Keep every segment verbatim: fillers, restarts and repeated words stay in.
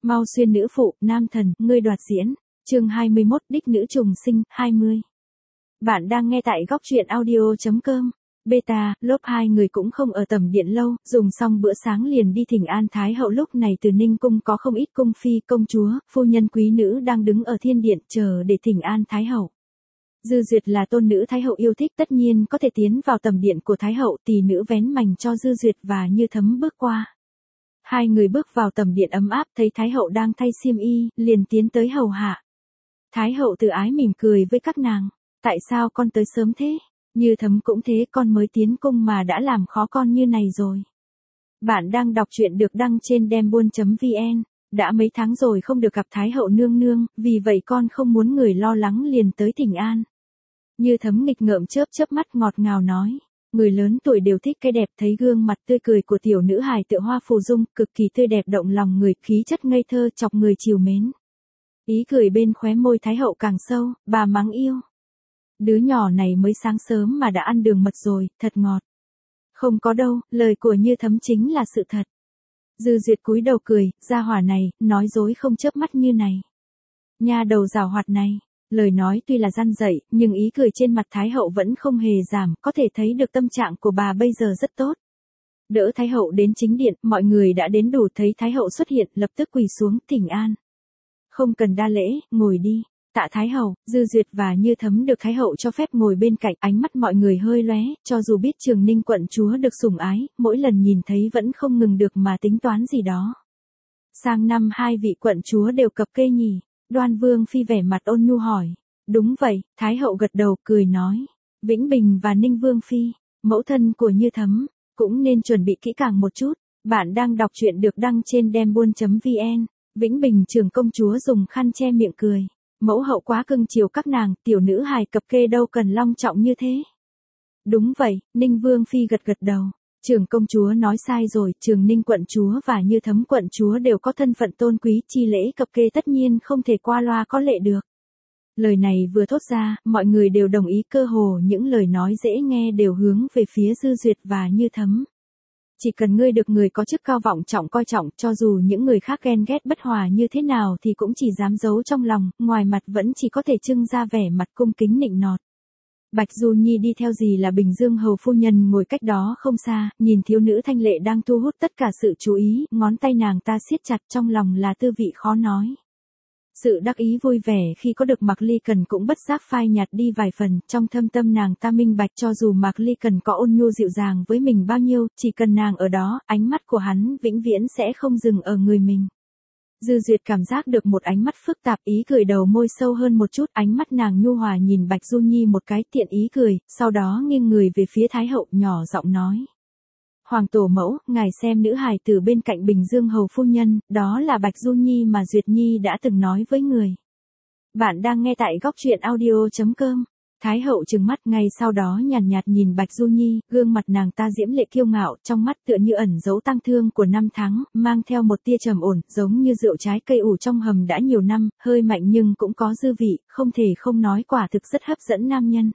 Mau xuyên nữ phụ, nam thần, ngươi đoạt diễn. Chương hai mươi mốt, đích nữ trùng sinh, hai mươi. Bạn đang nghe tại góc truyện audio chấm com. Beta, lốp hai người cũng không ở tầm điện lâu, dùng xong bữa sáng liền đi thỉnh an Thái hậu. Lúc này từ Ninh cung có không ít cung phi, công chúa, phu nhân quý nữ đang đứng ở thiên điện chờ để thỉnh an Thái hậu. Dư Duyệt là tôn nữ Thái hậu yêu thích, tất nhiên có thể tiến vào tầm điện của Thái hậu. Tỷ nữ vén mành cho Dư Duyệt và Như Thấm bước qua. Hai người bước vào tầm điện ấm áp, thấy Thái hậu đang thay xiêm y, liền tiến tới hầu hạ. Thái hậu từ ái mỉm cười với các nàng. Tại sao con tới sớm thế? Như Thấm cũng thế, con mới tiến cung mà đã làm khó con như này rồi. Bạn đang đọc truyện được đăng trên dembuôn chấm vn. Đã mấy tháng rồi không được gặp Thái hậu nương nương, vì vậy con không muốn người lo lắng liền tới thỉnh an. Như Thấm nghịch ngợm chớp chớp mắt ngọt ngào nói. Người lớn tuổi đều thích cái đẹp, thấy gương mặt tươi cười của tiểu nữ hài tựa hoa phù dung, cực kỳ tươi đẹp động lòng người, khí chất ngây thơ chọc người chiều mến. Ý cười bên khóe môi Thái hậu càng sâu, bà mắng yêu. Đứa nhỏ này mới sáng sớm mà đã ăn đường mật rồi, thật ngọt. Không có đâu, lời của Như Thấm chính là sự thật. Dư Duyệt cúi đầu cười, gia hỏa này, nói dối không chớp mắt như này. Nha đầu giảo hoạt này. Lời nói tuy là răn dạy, nhưng ý cười trên mặt Thái hậu vẫn không hề giảm, có thể thấy được tâm trạng của bà bây giờ rất tốt. Đỡ Thái hậu đến chính điện, mọi người đã đến đủ, thấy Thái hậu xuất hiện, lập tức quỳ xuống, thỉnh an. Không cần đa lễ, ngồi đi. Tạ Thái hậu. Dư Duyệt và Như Thấm được Thái hậu cho phép ngồi bên cạnh, ánh mắt mọi người hơi lóe, cho dù biết Trường Ninh quận chúa được sủng ái, mỗi lần nhìn thấy vẫn không ngừng được mà tính toán gì đó. Sang năm hai vị quận chúa đều cập kê nhỉ? Đoan Vương Phi vẻ mặt ôn nhu hỏi. Đúng vậy, Thái hậu gật đầu cười nói. Vĩnh Bình và Ninh Vương Phi, mẫu thân của Như Thấm, cũng nên chuẩn bị kỹ càng một chút. Bạn đang đọc truyện được đăng trên dembuôn chấm vn. Vĩnh Bình trưởng công chúa dùng khăn che miệng cười. Mẫu hậu quá cưng chiều các nàng, tiểu nữ hài cập kê đâu cần long trọng như thế. Đúng vậy, Ninh Vương Phi gật gật đầu. Trưởng công chúa nói sai rồi, Trường Ninh quận chúa và Như Thấm quận chúa đều có thân phận tôn quý, chi lễ cập kê tất nhiên không thể qua loa có lệ được. Lời này vừa thốt ra, mọi người đều đồng ý, cơ hồ những lời nói dễ nghe đều hướng về phía Dư Duyệt và Như Thấm. Chỉ cần ngươi được người có chức cao vọng trọng coi trọng, cho dù những người khác ghen ghét bất hòa như thế nào thì cũng chỉ dám giấu trong lòng, ngoài mặt vẫn chỉ có thể trưng ra vẻ mặt cung kính nịnh nọt. Bạch Du Nhi đi theo gì là Bình Dương hầu phu nhân ngồi cách đó không xa, nhìn thiếu nữ thanh lệ đang thu hút tất cả sự chú ý, ngón tay nàng ta siết chặt, trong lòng là tư vị khó nói. Sự đắc ý vui vẻ khi có được Mạc Ly Cần cũng bất giác phai nhạt đi vài phần, trong thâm tâm nàng ta minh bạch, cho dù Mạc Ly Cần có ôn nhu dịu dàng với mình bao nhiêu, chỉ cần nàng ở đó, ánh mắt của hắn vĩnh viễn sẽ không dừng ở người mình. Dư Duyệt cảm giác được một ánh mắt phức tạp, ý cười đầu môi sâu hơn một chút, ánh mắt nàng nhu hòa nhìn Bạch Du Nhi một cái, tiện ý cười, sau đó nghiêng người về phía Thái hậu, nhỏ giọng nói. Hoàng tổ mẫu, ngài xem nữ hài tử bên cạnh Bình Dương hầu phu nhân, đó là Bạch Du Nhi mà Duyệt Nhi đã từng nói với người. Bạn đang nghe tại góc truyện audio chấm com. Thái hậu trừng mắt, ngay sau đó nhàn nhạt, nhạt nhìn Bạch Du Nhi, gương mặt nàng ta diễm lệ kiêu ngạo, trong mắt tựa như ẩn dấu tang thương của năm tháng, mang theo một tia trầm ổn, giống như rượu trái cây ủ trong hầm đã nhiều năm, hơi mạnh nhưng cũng có dư vị, không thể không nói, quả thực rất hấp dẫn nam nhân.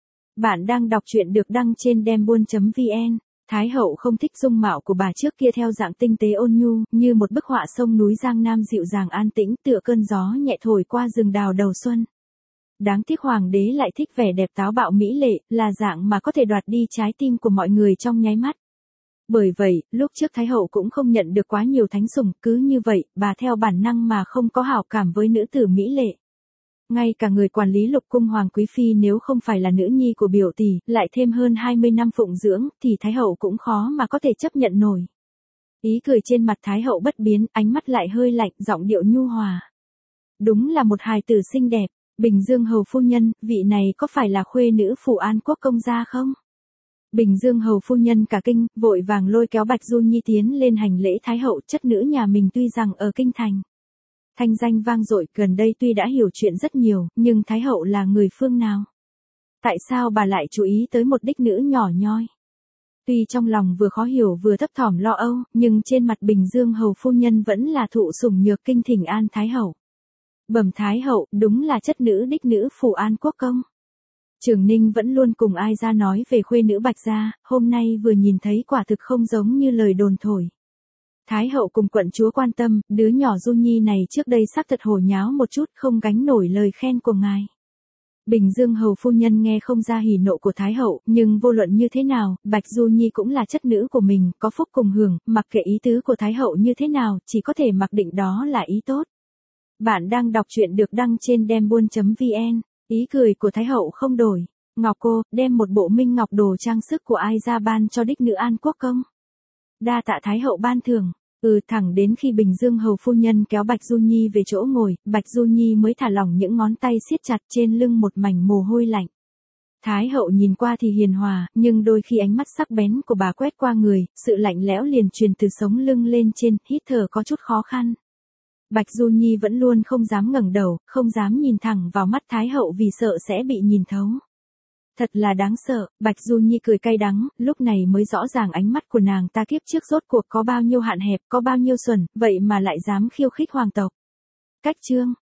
Bạn đang đọc truyện được đăng trên dembuôn chấm vn. Thái hậu không thích dung mạo của bà trước kia theo dạng tinh tế ôn nhu, như một bức họa sông núi Giang Nam dịu dàng an tĩnh, tựa cơn gió nhẹ thổi qua rừng đào đầu xuân. Đáng tiếc hoàng đế lại thích vẻ đẹp táo bạo mỹ lệ, là dạng mà có thể đoạt đi trái tim của mọi người trong nháy mắt. Bởi vậy, lúc trước Thái hậu cũng không nhận được quá nhiều thánh sủng, cứ như vậy, bà theo bản năng mà không có hảo cảm với nữ tử mỹ lệ. Ngay cả người quản lý lục cung Hoàng Quý Phi nếu không phải là nữ nhi của biểu tỷ, lại thêm hơn hai mươi năm phụng dưỡng, thì Thái hậu cũng khó mà có thể chấp nhận nổi. Ý cười trên mặt Thái hậu bất biến, ánh mắt lại hơi lạnh, giọng điệu nhu hòa. Đúng là một hài tử xinh đẹp. Bình Dương hầu phu nhân, vị này có phải là khuê nữ Phủ An Quốc công gia không? Bình Dương hầu phu nhân cả kinh, vội vàng lôi kéo Bạch Du Nhi tiến lên hành lễ Thái hậu, chất nữ nhà mình tuy rằng ở kinh thành thanh danh vang dội, gần đây tuy đã hiểu chuyện rất nhiều, nhưng Thái hậu là người phương nào? Tại sao bà lại chú ý tới một đích nữ nhỏ nhoi? Tuy trong lòng vừa khó hiểu vừa thấp thỏm lo âu, nhưng trên mặt Bình Dương hầu phu nhân vẫn là thụ sủng nhược kinh thỉnh an Thái hậu. Bẩm Thái hậu, đúng là chất nữ đích nữ Phủ An Quốc công. Trường Ninh vẫn luôn cùng ai ra nói về khuê nữ Bạch gia, hôm nay vừa nhìn thấy quả thực không giống như lời đồn thổi. Thái hậu cùng quận chúa quan tâm, đứa nhỏ Du Nhi này trước đây xác thật hồ nháo một chút, không gánh nổi lời khen của ngài. Bình Dương hầu phu nhân nghe không ra hỉ nộ của Thái hậu, nhưng vô luận như thế nào, Bạch Du Nhi cũng là chất nữ của mình, có phúc cùng hưởng, mặc kệ ý tứ của Thái hậu như thế nào, chỉ có thể mặc định đó là ý tốt. Bạn đang đọc truyện được đăng trên dembuôn chấm vn, ý cười của Thái hậu không đổi. Ngọc cô, đem một bộ minh ngọc đồ trang sức của ai ra ban cho đích nữ An Quốc công. Đa tạ Thái hậu ban thưởng. Ừ, thẳng đến khi Bình Dương hầu phu nhân kéo Bạch Du Nhi về chỗ ngồi, Bạch Du Nhi mới thả lỏng những ngón tay siết chặt trên lưng một mảnh mồ hôi lạnh. Thái hậu nhìn qua thì hiền hòa, nhưng đôi khi ánh mắt sắc bén của bà quét qua người, sự lạnh lẽo liền truyền từ sống lưng lên trên, hít thở có chút khó khăn. Bạch Du Nhi vẫn luôn không dám ngẩng đầu, không dám nhìn thẳng vào mắt Thái hậu vì sợ sẽ bị nhìn thấu. Thật là đáng sợ, Bạch Du Nhi cười cay đắng, lúc này mới rõ ràng ánh mắt của nàng ta kiếp trước rốt cuộc có bao nhiêu hạn hẹp, có bao nhiêu xuẩn, vậy mà lại dám khiêu khích hoàng tộc. Cách chương